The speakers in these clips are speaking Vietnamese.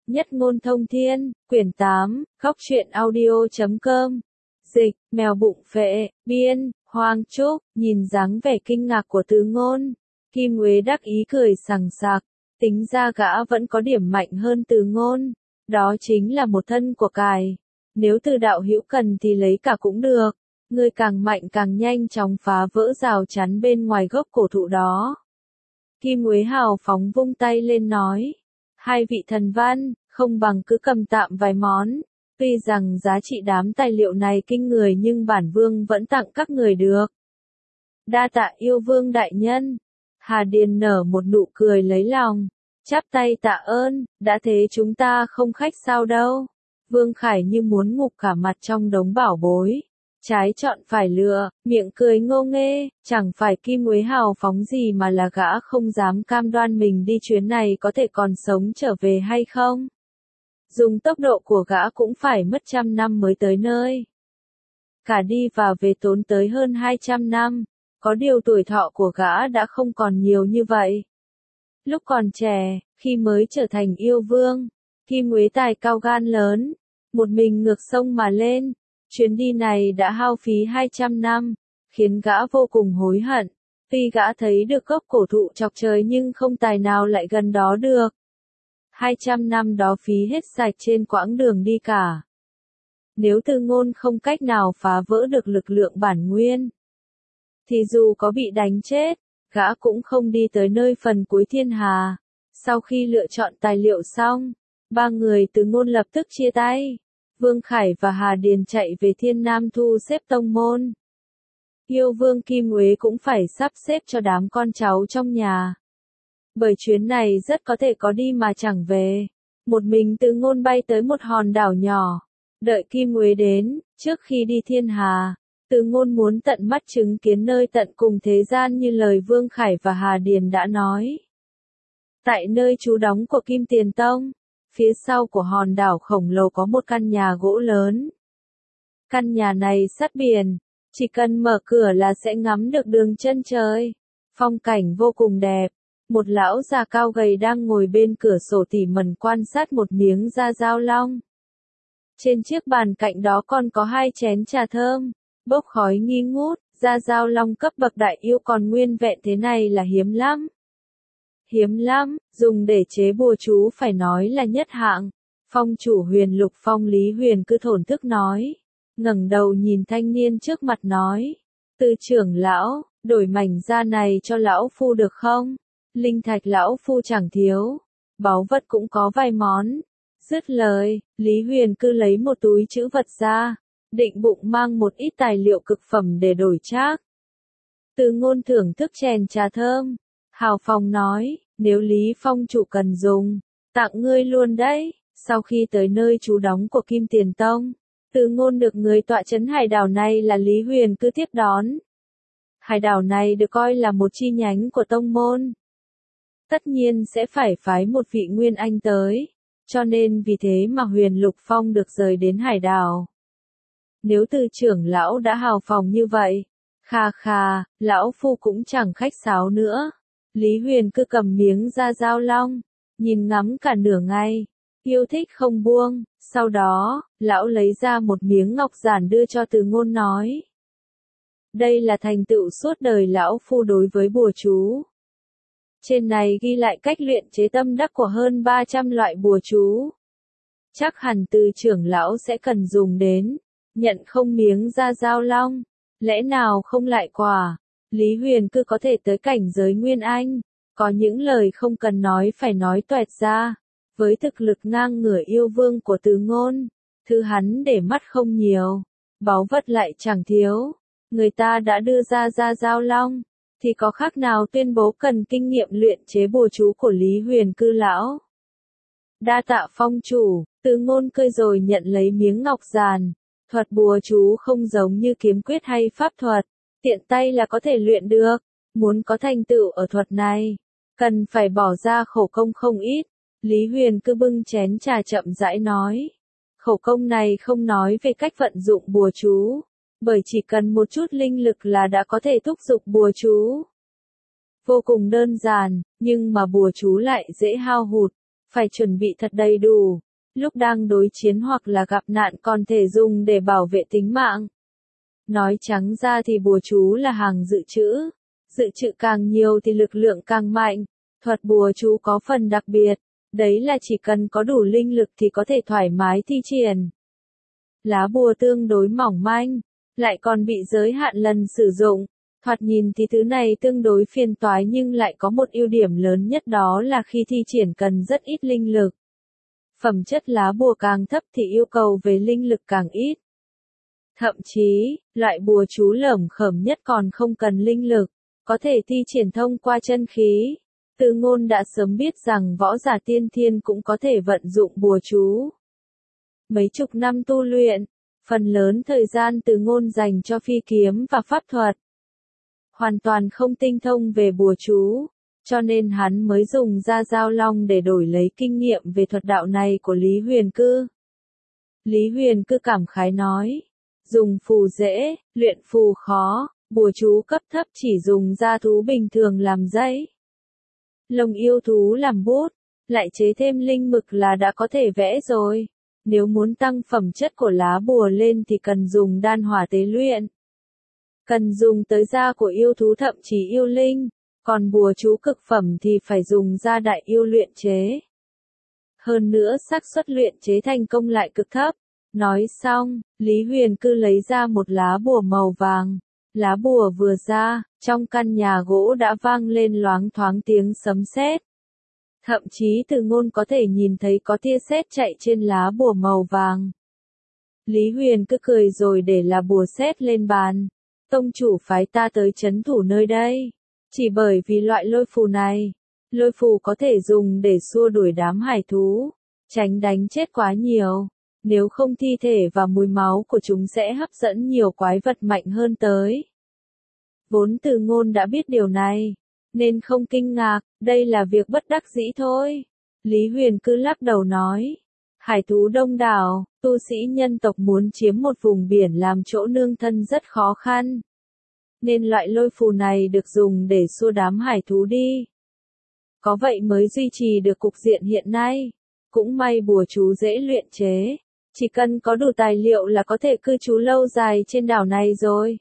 Nhất ngôn thông thiên, quyển 8, góc truyện audio.com. Dịch, mèo bụng phệ, biên, Hoang Trúc, nhìn dáng vẻ kinh ngạc của Từ Ngôn. Kim Uế đắc ý cười sằng sặc, tính ra gã vẫn có điểm mạnh hơn Từ Ngôn. Đó chính là một thân của cải. Nếu Từ đạo hữu cần thì lấy cả cũng được. Ngươi càng mạnh càng nhanh chóng phá vỡ rào chắn bên ngoài gốc cổ thụ đó. Kim Uế hào phóng vung tay lên nói. Hai vị thần văn, không bằng cứ cầm tạm vài món. Tuy rằng giá trị đám tài liệu này kinh người nhưng bản vương vẫn tặng các người được. Đa tạ yêu vương đại nhân. Hà Điền nở một nụ cười lấy lòng. Chắp tay tạ ơn, đã thế chúng ta không khách sao đâu. Vương Khải như muốn ngục cả mặt trong đống bảo bối. Trái chọn phải lựa, miệng cười ngô nghê, chẳng phải Kim Uế hào phóng gì mà là gã không dám cam đoan mình đi chuyến này có thể còn sống trở về hay không. Dùng tốc độ của gã cũng phải mất 100 năm mới tới nơi. Cả đi và về tốn tới hơn 200 năm, có điều tuổi thọ của gã đã không còn nhiều như vậy. Lúc còn trẻ, khi mới trở thành yêu vương, Kim Uế tài cao gan lớn, một mình ngược sông mà lên. Chuyến đi này đã hao phí 200 năm, khiến gã vô cùng hối hận. Tuy gã thấy được gốc cổ thụ chọc trời nhưng không tài nào lại gần đó được. 200 năm đó phí hết sạch trên quãng đường đi cả. Nếu Từ Ngôn không cách nào phá vỡ được lực lượng bản nguyên, thì dù có bị đánh chết, gã cũng không đi tới nơi phần cuối thiên hà. Sau khi lựa chọn tài liệu xong, ba người Từ Ngôn lập tức chia tay. Vương Khải và Hà Điền chạy về Thiên Nam thu xếp tông môn. Yêu vương Kim Uế cũng phải sắp xếp cho đám con cháu trong nhà. Bởi chuyến này rất có thể có đi mà chẳng về. Một mình Từ Ngôn bay tới một hòn đảo nhỏ. Đợi Kim Uế đến, trước khi đi thiên hà, Từ Ngôn muốn tận mắt chứng kiến nơi tận cùng thế gian như lời Vương Khải và Hà Điền đã nói. Tại nơi trú đóng của Kim Tiền Tông, phía sau của hòn đảo khổng lồ có một căn nhà gỗ lớn. Căn nhà này sát biển, chỉ cần mở cửa là sẽ ngắm được đường chân trời. Phong cảnh vô cùng đẹp. Một lão già cao gầy đang ngồi bên cửa sổ tỉ mẩn quan sát một miếng da dao long. Trên chiếc bàn cạnh đó còn có 2 chén trà thơm, bốc khói nghi ngút. Da dao long cấp bậc đại yêu còn nguyên vẹn thế này là hiếm lắm. Hiếm lắm, dùng để chế bùa chú phải nói là nhất hạng. Phong chủ Huyền Lục Phong Lý Huyền cứ thổn thức nói. Ngẩng đầu nhìn thanh niên trước mặt nói. Từ trưởng lão, đổi mảnh da này cho lão phu được không? Linh thạch lão phu chẳng thiếu. Báu vật cũng có vài món. Dứt lời, Lý Huyền cứ lấy một túi trữ vật ra. Định bụng mang một ít tài liệu cực phẩm để đổi trác. Từ Ngôn thưởng thức chén trà thơm. Hào Phong nói, nếu Lý Phong chủ cần dùng, tặng ngươi luôn đấy. Sau khi tới nơi trú đóng của Kim Tiền Tông, Từ Ngôn được người tọa trấn hải đảo này là Lý Huyền cứ tiếp đón. Hải đảo này được coi là một chi nhánh của tông môn. Tất nhiên sẽ phải phái một vị Nguyên Anh tới, cho nên vì thế mà Huyền Lục Phong được rời đến hải đảo. Nếu Từ trưởng lão đã hào phóng như vậy, khà, lão phu cũng chẳng khách sáo nữa. Lý Huyền cứ cầm miếng da dao long, nhìn ngắm cả nửa ngày, yêu thích không buông. Sau đó, lão lấy ra một miếng ngọc giản đưa cho Từ Ngôn nói. Đây là thành tựu suốt đời lão phu đối với bùa chú. Trên này ghi lại cách luyện chế tâm đắc của hơn 300 loại bùa chú. Chắc hẳn Từ trưởng lão sẽ cần dùng đến. Nhận không miếng da dao long, lẽ nào không lại quả. Lý Huyền cứ có thể tới cảnh giới Nguyên Anh, có những lời không cần nói phải nói toẹt ra. Với thực lực ngang ngửa yêu vương của Từ Ngôn, thứ hắn để mắt không nhiều, báu vật lại chẳng thiếu. Người ta đã đưa ra da dao long, thì có khác nào tuyên bố cần kinh nghiệm luyện chế bùa chú của Lý Huyền cư lão. Đa tạ phong chủ, Từ Ngôn cười rồi nhận lấy miếng ngọc giản. Thuật bùa chú không giống như kiếm quyết hay pháp thuật, tiện tay là có thể luyện được. Muốn có thành tựu ở thuật này, cần phải bỏ ra khổ công không ít. Lý Huyền cứ bưng chén trà chậm rãi nói. Khổ công này không nói về cách vận dụng bùa chú, bởi chỉ cần một chút linh lực là đã có thể thúc giục bùa chú. Vô cùng đơn giản, nhưng mà bùa chú lại dễ hao hụt. phải chuẩn bị thật đầy đủ, lúc đang đối chiến hoặc là gặp nạn còn thể dùng để bảo vệ tính mạng. Nói trắng ra thì bùa chú là hàng dự trữ càng nhiều thì lực lượng càng mạnh, thuật bùa chú có phần đặc biệt, đấy là chỉ cần có đủ linh lực thì có thể thoải mái thi triển. Lá bùa tương đối mỏng manh, lại còn bị giới hạn lần sử dụng, thoạt nhìn thì thứ này tương đối phiền toái nhưng lại có một ưu điểm lớn nhất đó là khi thi triển cần rất ít linh lực. Phẩm chất lá bùa càng thấp thì yêu cầu về linh lực càng ít. Thậm chí, loại bùa chú lởm khởm nhất còn không cần linh lực, có thể thi triển thông qua chân khí. Từ Ngôn đã sớm biết rằng võ giả tiên thiên cũng có thể vận dụng bùa chú. Mấy chục năm tu luyện, phần lớn thời gian Từ Ngôn dành cho phi kiếm và pháp thuật. Hoàn toàn không tinh thông về bùa chú, cho nên hắn mới dùng ra Dao Long để đổi lấy kinh nghiệm về thuật đạo này của Lý Huyền Cư. Lý Huyền Cư cảm khái nói, dùng phù dễ, luyện phù khó, bùa chú cấp thấp chỉ dùng da thú bình thường làm giấy. Lông yêu thú làm bút, lại chế thêm linh mực là đã có thể vẽ rồi. Nếu muốn tăng phẩm chất của lá bùa lên thì cần dùng đan hỏa tế luyện. Cần dùng tới da của yêu thú thậm chí yêu linh, còn bùa chú cực phẩm thì phải dùng da đại yêu luyện chế. Hơn nữa xác suất luyện chế thành công lại cực thấp. Nói xong, Lý Huyền Cư lấy ra một lá bùa màu vàng. Lá bùa vừa ra, trong căn nhà gỗ đã vang lên loáng thoáng tiếng sấm sét. Thậm chí Từ Ngôn có thể nhìn thấy có tia sét chạy trên lá bùa màu vàng. Lý Huyền Cư cười rồi để lá bùa sét lên bàn. Tông chủ phái ta tới trấn thủ nơi đây. Chỉ bởi vì loại lôi phù này. Lôi phù có thể dùng để xua đuổi đám hải thú, tránh đánh chết quá nhiều. Nếu không thi thể và mùi máu của chúng sẽ hấp dẫn nhiều quái vật mạnh hơn tới. Vốn Từ Ngôn đã biết điều này, nên không kinh ngạc, đây là việc bất đắc dĩ thôi. Lý Huyền Cư lắc đầu nói, hải thú đông đảo, tu sĩ nhân tộc muốn chiếm một vùng biển làm chỗ nương thân rất khó khăn. Nên loại lôi phù này được dùng để xua đám hải thú đi. Có vậy mới duy trì được cục diện hiện nay. Cũng may bùa chú dễ luyện chế. Chỉ cần có đủ tài liệu là có thể cư trú lâu dài trên đảo này rồi.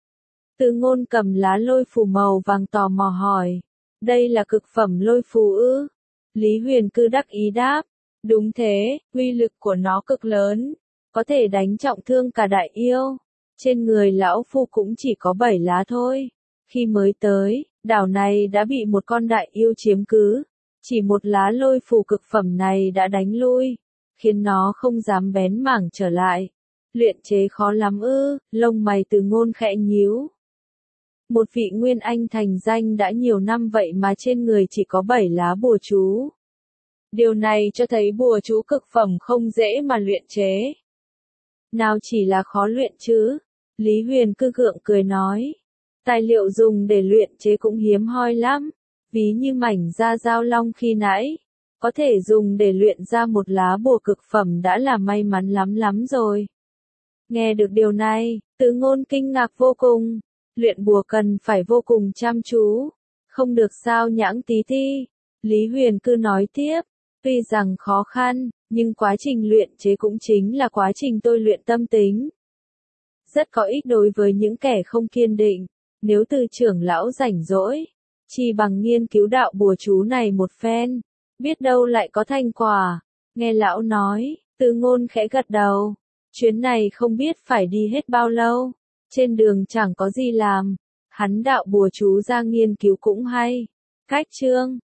Từ Ngôn cầm lá lôi phù màu vàng tò mò hỏi. Đây là cực phẩm lôi phù ư? Lý Huyền Cư đắc ý đáp. Đúng thế, uy lực của nó cực lớn. Có thể đánh trọng thương cả đại yêu. Trên người lão phu cũng chỉ có 7 lá thôi. Khi mới tới, đảo này đã bị một con đại yêu chiếm cứ. Chỉ một lá lôi phù cực phẩm này đã đánh lui, khiến nó không dám bén mảng trở lại. Luyện chế khó lắm ư? Lông mày Từ Ngôn khẽ nhíu. Một vị nguyên anh thành danh đã nhiều năm vậy mà trên người chỉ có 7 lá bùa chú. Điều này cho thấy bùa chú cực phẩm không dễ mà luyện chế. Nào chỉ là khó luyện chứ? Lý Huyền Cư gượng cười nói. Tài liệu dùng để luyện chế cũng hiếm hoi lắm. Ví như mảnh da Dao Long khi nãy, có thể dùng để luyện ra một lá bùa cực phẩm đã là may mắn lắm rồi. Nghe được điều này, Từ Ngôn kinh ngạc vô cùng. Luyện bùa cần phải vô cùng chăm chú, không được sao nhãng tí ti. Lý Huyền Cư nói tiếp, tuy rằng khó khăn, nhưng quá trình luyện chế cũng chính là quá trình tôi luyện tâm tính. Rất có ích đối với những kẻ không kiên định. Nếu Từ trưởng lão rảnh rỗi, chỉ bằng nghiên cứu đạo bùa chú này một phen, biết đâu lại có thành quả. Nghe lão nói, Từ Ngôn khẽ gật đầu. Chuyến này không biết phải đi hết bao lâu. Trên đường chẳng có gì làm. Hắn đạo bùa chú ra nghiên cứu cũng hay. Cách chương